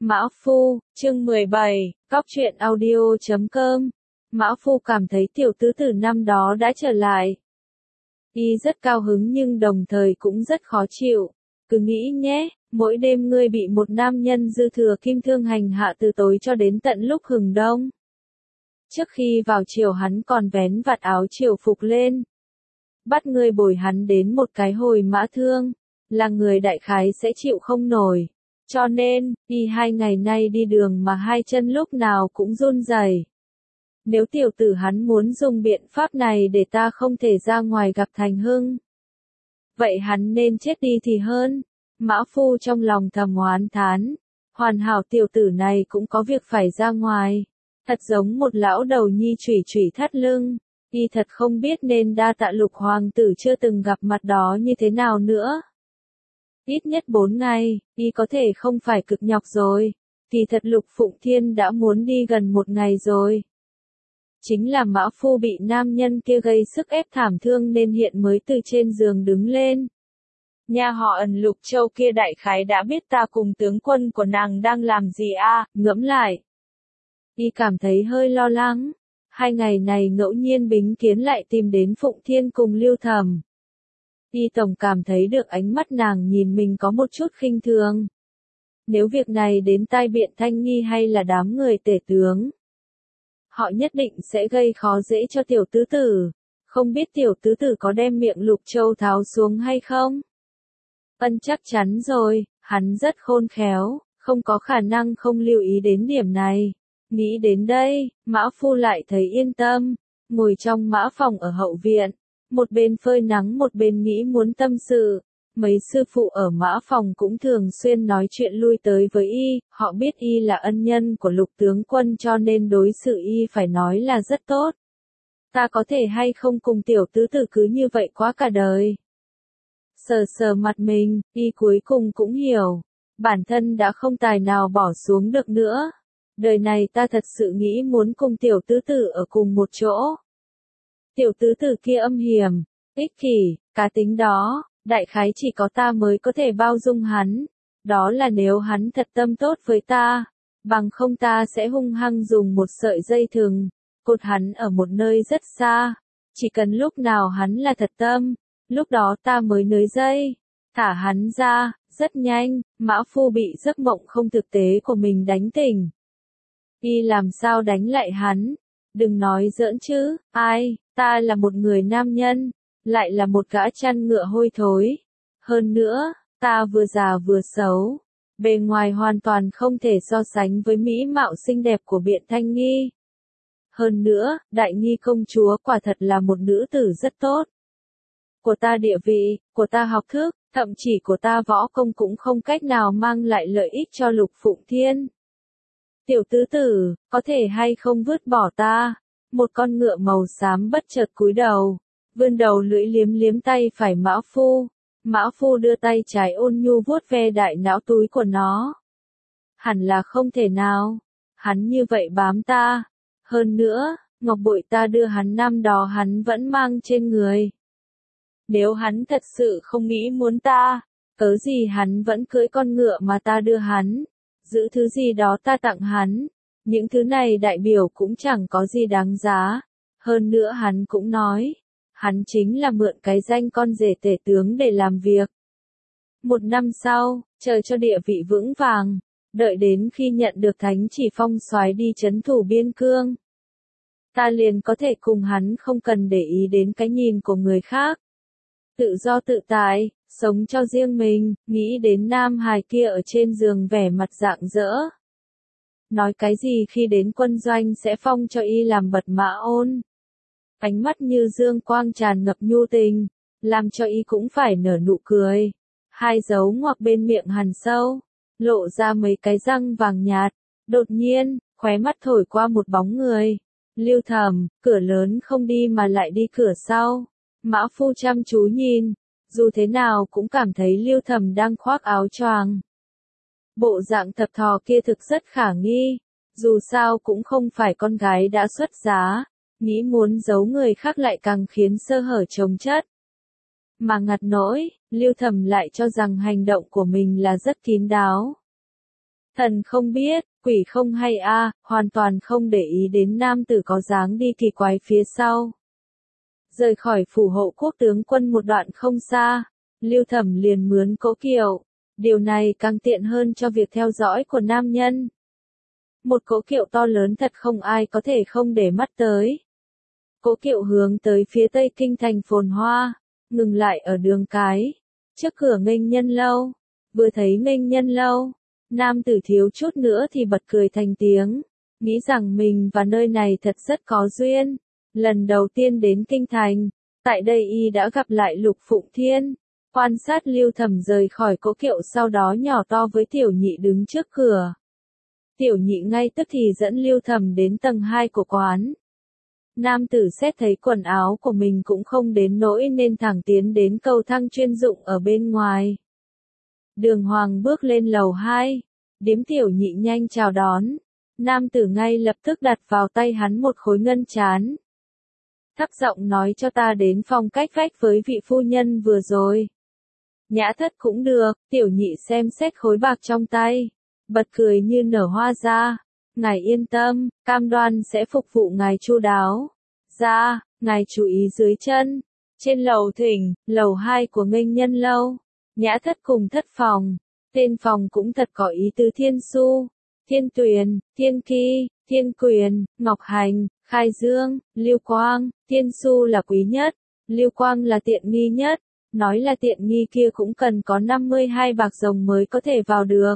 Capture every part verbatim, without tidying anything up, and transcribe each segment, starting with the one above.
Mã Phu, chương mười bảy, Cóc truyện audio chấm com. Mã Phu cảm thấy tiểu tứ tử năm đó đã trở lại. Y rất cao hứng nhưng đồng thời cũng rất khó chịu. Cứ nghĩ nhé, mỗi đêm ngươi bị một nam nhân dư thừa kim thương hành hạ từ tối cho đến tận lúc hừng đông. Trước khi vào chiều hắn còn vén vạt áo triều phục lên. Bắt ngươi bồi hắn đến một cái hồi mã thương, là người đại khái sẽ chịu không nổi. Cho nên, y hai ngày nay đi đường mà hai chân lúc nào cũng run rẩy. Nếu tiểu tử hắn muốn dùng biện pháp này để ta không thể ra ngoài gặp Thành Hưng, vậy hắn nên chết đi thì hơn. Mã Phu trong lòng thầm oán thán, hoàn hảo tiểu tử này cũng có việc phải ra ngoài. Thật giống một lão đầu nhi chủy chủy thắt lưng, y thật không biết nên đa tạ Lục hoàng tử chưa từng gặp mặt đó như thế nào nữa. Ít nhất bốn ngày, y có thể không phải cực nhọc rồi. Kỳ thật Lục Phụng Thiên đã muốn đi gần một ngày rồi. Chính là Mã Phu bị nam nhân kia gây sức ép thảm thương nên hiện mới từ trên giường đứng lên. Nhà họ Ẩn Lục Châu kia đại khái đã biết ta cùng tướng quân của nàng đang làm gì a, à, ngẫm lại. Y cảm thấy hơi lo lắng. Hai ngày này ngẫu nhiên Bính Kiến lại tìm đến Phụng Thiên cùng Lưu Thầm. Y tổng cảm thấy được ánh mắt nàng nhìn mình có một chút khinh thường. Nếu việc này đến tai Biện Thanh Nghi hay là đám người tể tướng, họ nhất định sẽ gây khó dễ cho tiểu tứ tử. Không biết tiểu tứ tử có đem miệng Lục Châu tháo xuống hay không? Ân chắc chắn rồi, hắn rất khôn khéo, không có khả năng không lưu ý đến điểm này. Nghĩ đến đây, Mã Phu lại thấy yên tâm, ngồi trong mã phòng ở hậu viện. Một bên phơi nắng một bên nghĩ muốn tâm sự. Mấy sư phụ ở mã phòng cũng thường xuyên nói chuyện lui tới với y, họ biết y là ân nhân của Lục tướng quân cho nên đối xử y phải nói là rất tốt. Ta có thể hay không cùng tiểu tứ tử cứ như vậy quá cả đời. Sờ sờ mặt mình, y cuối cùng cũng hiểu. Bản thân đã không tài nào bỏ xuống được nữa. Đời này ta thật sự nghĩ muốn cùng tiểu tứ tử ở cùng một chỗ. Tiểu tứ tử kia âm hiểm, ích kỷ, cá tính đó, đại khái chỉ có ta mới có thể bao dung hắn. Đó là nếu hắn thật tâm tốt với ta, bằng không ta sẽ hung hăng dùng một sợi dây thừng, cột hắn ở một nơi rất xa. Chỉ cần lúc nào hắn là thật tâm, lúc đó ta mới nới dây, thả hắn ra. Rất nhanh, Mã Phu bị giấc mộng không thực tế của mình đánh tỉnh. Y làm sao đánh lại hắn? Đừng nói giỡn chứ, ai, ta là một người nam nhân, lại là một gã chăn ngựa hôi thối. Hơn nữa, ta vừa già vừa xấu, bề ngoài hoàn toàn không thể so sánh với mỹ mạo xinh đẹp của Biện Thanh Nghi. Hơn nữa, Đại Nghi công chúa quả thật là một nữ tử rất tốt. Của ta địa vị, của ta học thức, thậm chí của ta võ công cũng không cách nào mang lại lợi ích cho Lục Phụng Thiên. Tiểu tứ tử, có thể hay không vứt bỏ ta? Một con ngựa màu xám bất chợt cúi đầu, vươn đầu lưỡi liếm liếm tay phải Mã Phu. Mã Phu đưa tay trái ôn nhu vuốt ve đại não túi của nó. Hẳn là không thể nào. Hắn như vậy bám ta. Hơn nữa, ngọc bội ta đưa hắn năm đó hắn vẫn mang trên người. Nếu hắn thật sự không nghĩ muốn ta, cớ gì hắn vẫn cưỡi con ngựa mà ta đưa hắn, giữ thứ gì đó ta tặng hắn. Những thứ này đại biểu cũng chẳng có gì đáng giá. Hơn nữa hắn cũng nói, hắn chính là mượn cái danh con rể tể tướng để làm việc. Một năm sau, chờ cho địa vị vững vàng, đợi đến khi nhận được thánh chỉ phong soái đi trấn thủ biên cương, ta liền có thể cùng hắn không cần để ý đến cái nhìn của người khác. Tự do tự tại, sống cho riêng mình, nghĩ đến nam hài kia ở trên giường vẻ mặt rạng rỡ. Nói cái gì khi đến quân doanh sẽ phong cho y làm bật mã ôn. Ánh mắt như dương quang tràn ngập nhu tình, làm cho y cũng phải nở nụ cười. Hai dấu ngoặc bên miệng hằn sâu, lộ ra mấy cái răng vàng nhạt. Đột nhiên, khóe mắt thổi qua một bóng người. Lưu Thầm, cửa lớn không đi mà lại đi cửa sau. Mã Phu chăm chú nhìn, dù thế nào cũng cảm thấy Lưu Thầm đang khoác áo choàng. Bộ dạng thập thò kia thực rất khả nghi, dù sao cũng không phải con gái đã xuất giá, nghĩ muốn giấu người khác lại càng khiến sơ hở chồng chất. Mà ngặt nỗi, Lưu Thầm lại cho rằng hành động của mình là rất kín đáo. Thần không biết, quỷ không hay a, hoàn toàn không để ý đến nam tử có dáng đi kỳ quái phía sau. Rời khỏi phủ hộ quốc tướng quân một đoạn không xa, Lưu Thẩm liền mướn cỗ kiệu. Điều này càng tiện hơn cho việc theo dõi của nam nhân. Một cỗ kiệu to lớn thật không ai có thể không để mắt tới. Cỗ kiệu hướng tới phía tây kinh thành phồn hoa, ngừng lại ở đường cái, trước cửa Nghênh Nhân lâu. Vừa thấy Nghênh Nhân lâu, nam tử thiếu chút nữa thì bật cười thành tiếng, nghĩ rằng mình và nơi này thật rất có duyên. Lần đầu tiên đến kinh thành, tại đây y đã gặp lại Lục Phụng Thiên. Quan sát Lưu Thẩm rời khỏi cỗ kiệu, sau đó nhỏ to với Tiểu Nhị đứng trước cửa. Tiểu Nhị ngay tức thì dẫn Lưu Thẩm đến tầng hai của quán. Nam tử xét thấy quần áo của mình cũng không đến nỗi nên thẳng tiến đến cầu thang chuyên dụng ở bên ngoài. Đường Hoàng bước lên lầu hai, điếm Tiểu Nhị nhanh chào đón. Nam tử ngay lập tức đặt vào tay hắn một khối ngân chán. Thấp giọng nói cho ta đến phòng cách vách với vị phu nhân vừa rồi. Nhã thất cũng được. Tiểu Nhị xem xét khối bạc trong tay, bật cười như nở hoa ra. Ngài yên tâm, cam đoan sẽ phục vụ ngài chu đáo. Ra, ngài chú ý dưới chân. Trên lầu thỉnh, lầu hai của Nghênh Nhân lâu, Nhã thất cùng thất phòng. Tên phòng cũng thật có ý tứ: Thiên Su, Thiên Tuyền, Thiên Ki, Thiên Quyền, Ngọc Hành, Khai Dương, Lưu Quang. Thiên Su là quý nhất, Lưu Quang là tiện nghi nhất. Nói là tiện nghi kia cũng cần có năm mươi hai bạc rồng mới có thể vào được.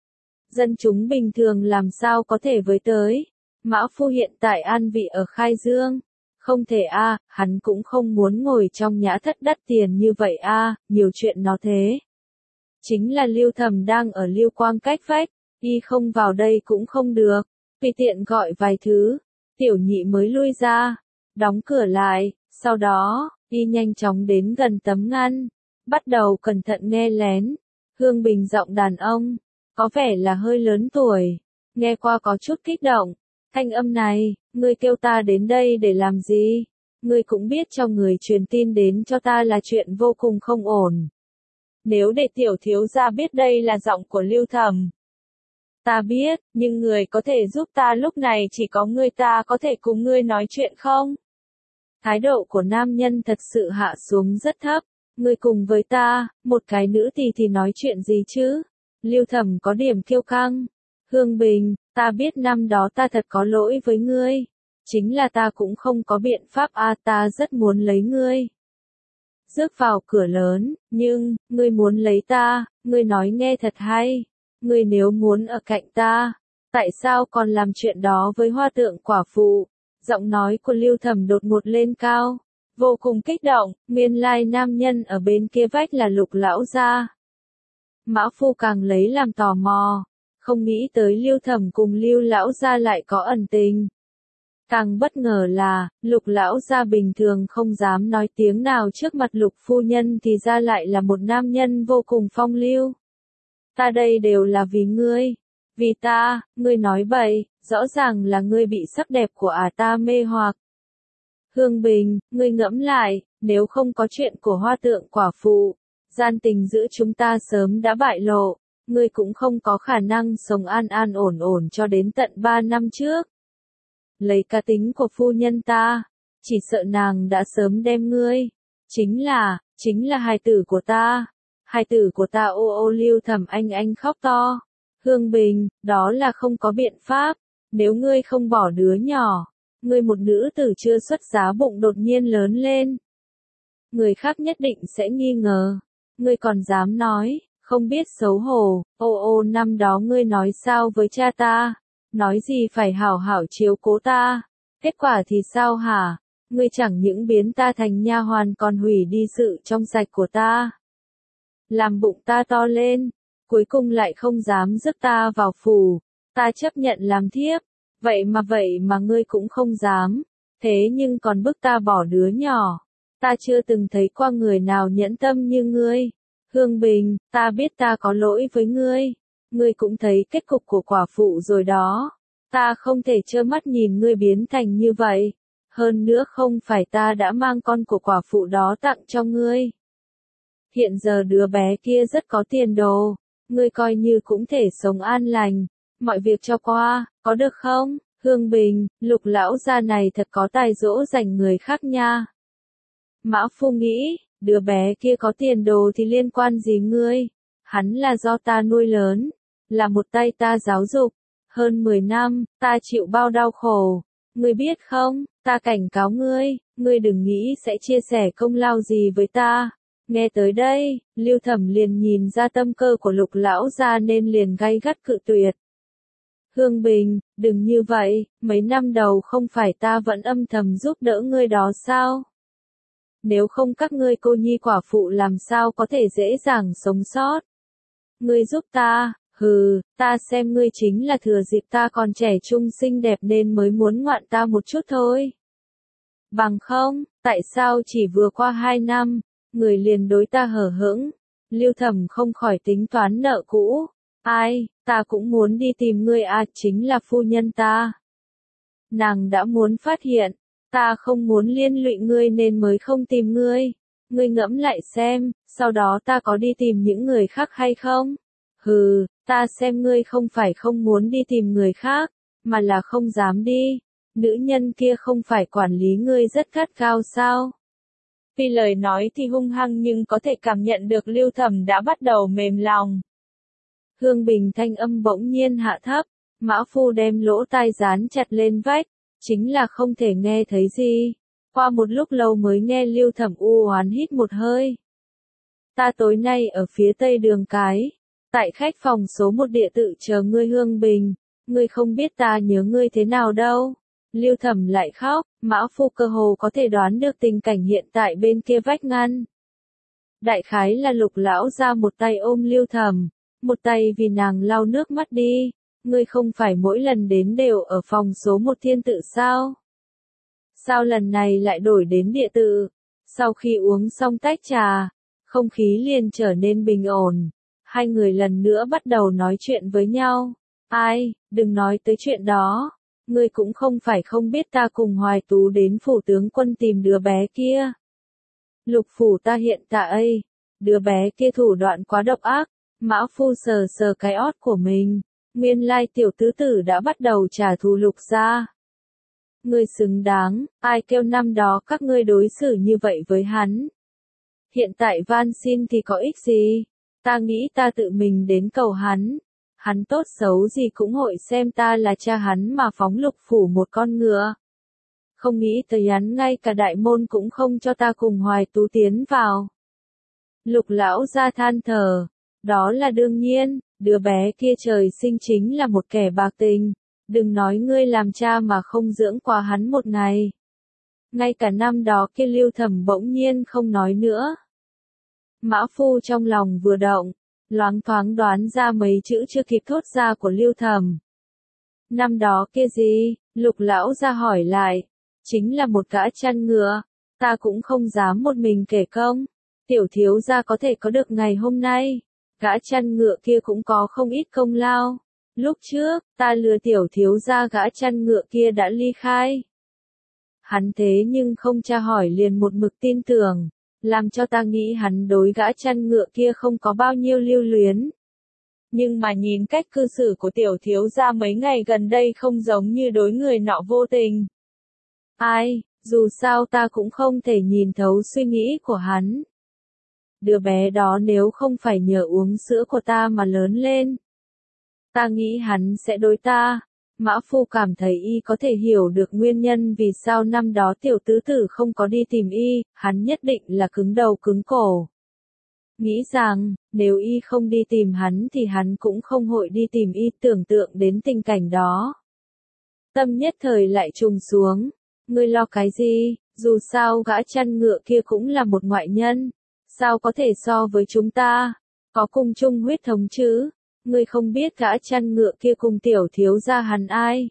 Dân chúng bình thường làm sao có thể với tới. Mã Phu hiện tại an vị ở Khai Dương. Không thể a, à, hắn cũng không muốn ngồi trong nhã thất đắt tiền như vậy a, à, nhiều chuyện nó thế. Chính là Lưu Thẩm đang ở Lưu Quang cách vách, y không vào đây cũng không được. Tùy tiện gọi vài thứ, Tiểu Nhị mới lui ra, đóng cửa lại, sau đó, y nhanh chóng đến gần tấm ngăn, bắt đầu cẩn thận nghe lén. Hương Bình giọng đàn ông, có vẻ là hơi lớn tuổi, nghe qua có chút kích động. Thanh âm này, ngươi kêu ta đến đây để làm gì? Ngươi cũng biết cho người truyền tin đến cho ta là chuyện vô cùng không ổn. Nếu để tiểu thiếu gia biết đây là giọng của Lưu Thẩm. Ta biết, nhưng người có thể giúp ta lúc này chỉ có ngươi, ta có thể cùng ngươi nói chuyện không? Thái độ của nam nhân thật sự hạ xuống rất thấp. Ngươi cùng với ta, một cái nữ tỳ thì nói chuyện gì chứ? Lưu Thẩm có điểm kiêu căng. Hương Bình, ta biết năm đó ta thật có lỗi với ngươi. Chính là ta cũng không có biện pháp a, à, ta rất muốn lấy ngươi. Rước vào cửa lớn, nhưng, ngươi muốn lấy ta, ngươi nói nghe thật hay. Ngươi nếu muốn ở cạnh ta, tại sao còn làm chuyện đó với Hoa Tượng quả phụ? Giọng nói của Lưu Thẩm đột ngột lên cao, vô cùng kích động. Nguyên lai nam nhân ở bên kia vách là Lục lão gia. Mã Phu càng lấy làm tò mò, không nghĩ tới Lưu Thẩm cùng Lưu lão gia lại có ẩn tình. Càng bất ngờ là, Lục lão gia bình thường không dám nói tiếng nào trước mặt Lục phu nhân thì ra lại là một nam nhân vô cùng phong lưu. Ta đây đều là vì ngươi. Vì ta, ngươi nói bậy, rõ ràng là ngươi bị sắc đẹp của ả ta mê hoặc. Hương Bình, ngươi ngẫm lại, nếu không có chuyện của Hoa Tượng quả phụ, gian tình giữa chúng ta sớm đã bại lộ, ngươi cũng không có khả năng sống an an ổn ổn cho đến tận ba năm trước. Lấy cá tính của phu nhân ta, chỉ sợ nàng đã sớm đem ngươi. Chính là, chính là hài tử của ta. Hài tử của ta. Ô ô Lưu Thẩm anh anh khóc to. Hương Bình, đó là không có biện pháp. Nếu ngươi không bỏ đứa nhỏ, ngươi một nữ tử chưa xuất giá bụng đột nhiên lớn lên, người khác nhất định sẽ nghi ngờ. Ngươi còn dám nói, không biết xấu hổ. Ô ô năm đó ngươi nói sao với cha ta? Nói gì phải hảo hảo chiếu cố ta. Kết quả thì sao hả? Ngươi chẳng những biến ta thành nha hoàn còn hủy đi sự trong sạch của ta. Làm bụng ta to lên, cuối cùng lại không dám rước ta vào phủ. Ta chấp nhận làm thiếp. Vậy mà vậy mà ngươi cũng không dám. Thế nhưng còn bức ta bỏ đứa nhỏ. Ta chưa từng thấy qua người nào nhẫn tâm như ngươi. Hương Bình, ta biết ta có lỗi với ngươi. Ngươi cũng thấy kết cục của quả phụ rồi đó. Ta không thể trơ mắt nhìn ngươi biến thành như vậy. Hơn nữa không phải ta đã mang con của quả phụ đó tặng cho ngươi. Hiện giờ đứa bé kia rất có tiền đồ. ngươi coi như cũng thể sống an lành, mọi việc cho qua, có được không? Hương Bình, Lục lão gia này thật có tài dỗ dành người khác nha. Mã Phu nghĩ, đứa bé kia có tiền đồ thì liên quan gì ngươi? Hắn là do ta nuôi lớn, là một tay ta giáo dục, hơn mười năm, ta chịu bao đau khổ. Ngươi biết không, ta cảnh cáo ngươi, ngươi đừng nghĩ sẽ chia sẻ công lao gì với ta. Nghe tới đây, Lưu Thẩm liền nhìn ra tâm cơ của Lục lão gia nên liền gay gắt cự tuyệt. Hương Bình, đừng như vậy, mấy năm đầu không phải ta vẫn âm thầm giúp đỡ ngươi đó sao? Nếu không các ngươi cô nhi quả phụ làm sao có thể dễ dàng sống sót? Ngươi giúp ta, hừ, ta xem ngươi chính là thừa dịp ta còn trẻ trung xinh đẹp nên mới muốn ngoạn ta một chút thôi. Bằng không, tại sao chỉ vừa qua hai năm, người liền đối ta hờ hững? Lưu Thẩm không khỏi tính toán nợ cũ. Ai, ta cũng muốn đi tìm ngươi à, chính là phu nhân ta. Nàng đã muốn phát hiện, ta không muốn liên lụy ngươi nên mới không tìm ngươi. Ngươi ngẫm lại xem, sau đó ta có đi tìm những người khác hay không? Hừ, ta xem ngươi không phải không muốn đi tìm người khác, mà là không dám đi. Nữ nhân kia không phải quản lý ngươi rất gắt gao sao? Vì lời nói thì hung hăng nhưng có thể cảm nhận được Lưu Thẩm đã bắt đầu mềm lòng. Hương Bình thanh âm bỗng nhiên hạ thấp, Mã Phu đem lỗ tai dán chặt lên vách, chính là không thể nghe thấy gì. Qua một lúc lâu mới nghe Lưu Thẩm u oán hít một hơi. Ta tối nay ở phía tây đường cái, tại khách phòng số một địa tự chờ ngươi Hương Bình, ngươi không biết ta nhớ ngươi thế nào đâu. Lưu Thẩm lại khóc, Mã Phu cơ hồ có thể đoán được tình cảnh hiện tại bên kia vách ngăn. Đại khái là Lục lão ra một tay ôm Lưu Thẩm, một tay vì nàng lau nước mắt đi. Ngươi không phải mỗi lần đến đều ở phòng số một thiên tự sao? Sao lần này lại đổi đến địa tự? Sau khi uống xong tách trà, không khí liền trở nên bình ổn. Hai người lần nữa bắt đầu nói chuyện với nhau. Ai, đừng nói tới chuyện đó. Ngươi cũng không phải không biết ta cùng Hoài Tú đến phủ tướng quân tìm đứa bé kia. Lục phủ ta hiện tại, đứa bé kia thủ đoạn quá độc ác. Mã Phu sờ sờ cái ót của mình. Nguyên lai tiểu tứ tử đã bắt đầu trả thù Lục gia. Ngươi xứng đáng, ai kêu năm đó các ngươi đối xử như vậy với hắn. Hiện tại van xin thì có ích gì, ta nghĩ ta tự mình đến cầu hắn. Hắn tốt xấu gì cũng hội xem ta là cha hắn mà phóng Lục phủ một con ngựa. Không nghĩ tới hắn ngay cả đại môn cũng không cho ta cùng Hoài Tú tiến vào. Lục lão ra than thở, đó là đương nhiên. Đứa bé kia trời sinh chính là một kẻ bạc tình, đừng nói ngươi làm cha mà không dưỡng qua hắn một ngày. Ngay cả năm đó kia Lưu Thẩm bỗng nhiên không nói nữa. Mã Phu trong lòng vừa động, loáng thoáng đoán ra mấy chữ chưa kịp thốt ra của Lưu Thẩm. Năm đó kia gì? Lục lão ra hỏi lại. Chính là một gã chăn ngựa, ta cũng không dám một mình kể công. Tiểu thiếu gia có thể có được ngày hôm nay. Gã chăn ngựa kia cũng có không ít công lao. Lúc trước, ta lừa tiểu thiếu gia gã chăn ngựa kia đã ly khai. Hắn thế nhưng không tra hỏi liền một mực tin tưởng, làm cho ta nghĩ hắn đối gã chăn ngựa kia không có bao nhiêu lưu luyến. Nhưng mà nhìn cách cư xử của tiểu thiếu gia mấy ngày gần đây không giống như đối người nọ vô tình. Ai, dù sao ta cũng không thể nhìn thấu suy nghĩ của hắn. Đứa bé đó nếu không phải nhờ uống sữa của ta mà lớn lên, ta nghĩ hắn sẽ đối ta. Mã Phu cảm thấy y có thể hiểu được nguyên nhân vì sao năm đó tiểu tứ tử không có đi tìm y, hắn nhất định là cứng đầu cứng cổ. Nghĩ rằng, nếu y không đi tìm hắn thì hắn cũng không hội đi tìm y, tưởng tượng đến tình cảnh đó. Tâm nhất thời lại trùng xuống, ngươi lo cái gì, dù sao gã chăn ngựa kia cũng là một ngoại nhân. Sao có thể so với chúng ta? Có cùng chung huyết thống chứ? Ngươi không biết gã chăn ngựa kia cùng tiểu thiếu gia hắn ai?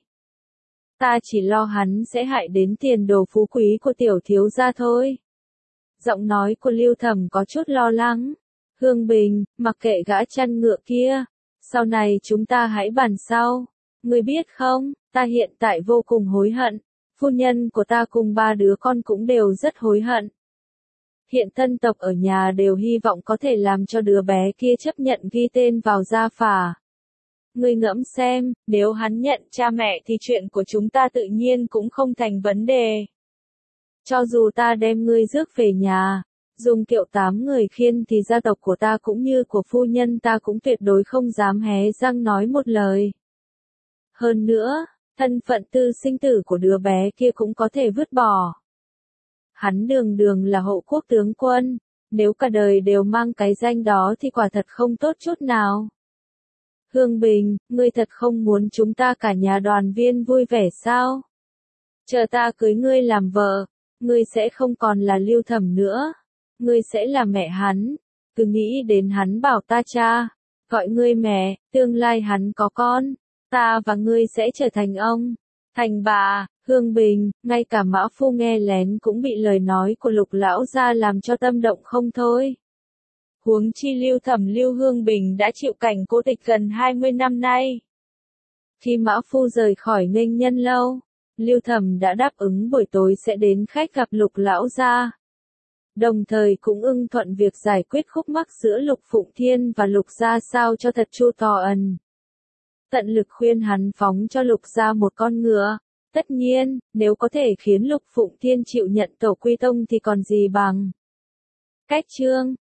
Ta chỉ lo hắn sẽ hại đến tiền đồ phú quý của tiểu thiếu gia thôi. Giọng nói của Lưu Thẩm có chút lo lắng. Hương Bình, mặc kệ gã chăn ngựa kia. Sau này chúng ta hãy bàn sau. Ngươi biết không, ta hiện tại vô cùng hối hận. Phu nhân của ta cùng ba đứa con cũng đều rất hối hận. Hiện thân tộc ở nhà đều hy vọng có thể làm cho đứa bé kia chấp nhận ghi tên vào gia phả. Ngươi ngẫm xem, nếu hắn nhận cha mẹ thì chuyện của chúng ta tự nhiên cũng không thành vấn đề. Cho dù ta đem ngươi rước về nhà, dùng kiệu tám người khiêng thì gia tộc của ta cũng như của phu nhân ta cũng tuyệt đối không dám hé răng nói một lời. Hơn nữa, thân phận tư sinh tử của đứa bé kia cũng có thể vứt bỏ. Hắn đường đường là hộ quốc tướng quân, nếu cả đời đều mang cái danh đó thì quả thật không tốt chút nào. Hương Bình, ngươi thật không muốn chúng ta cả nhà đoàn viên vui vẻ sao? Chờ ta cưới ngươi làm vợ, ngươi sẽ không còn là Lưu Thẩm nữa, ngươi sẽ là mẹ hắn, cứ nghĩ đến hắn bảo ta cha, gọi ngươi mẹ, tương lai hắn có con, ta và ngươi sẽ trở thành ông, thành bà. Hương Bình, ngay cả Mã Phu nghe lén cũng bị lời nói của Lục lão gia làm cho tâm động không thôi. Huống chi Lưu Thẩm Lưu Hương Bình đã chịu cảnh cô tịch gần hai mươi năm nay. Khi Mã Phu rời khỏi Nghênh Nhân lâu, Lưu Thẩm đã đáp ứng buổi tối sẽ đến khách gặp Lục lão gia. Đồng thời cũng ưng thuận việc giải quyết khúc mắc giữa Lục Phụng Thiên và Lục gia sao cho thật chu toàn. Tận lực khuyên hắn phóng cho Lục gia một con ngựa. Tất nhiên, nếu có thể khiến Lục Phụng Thiên chịu nhận tổ quy tông thì còn gì bằng. Cách chương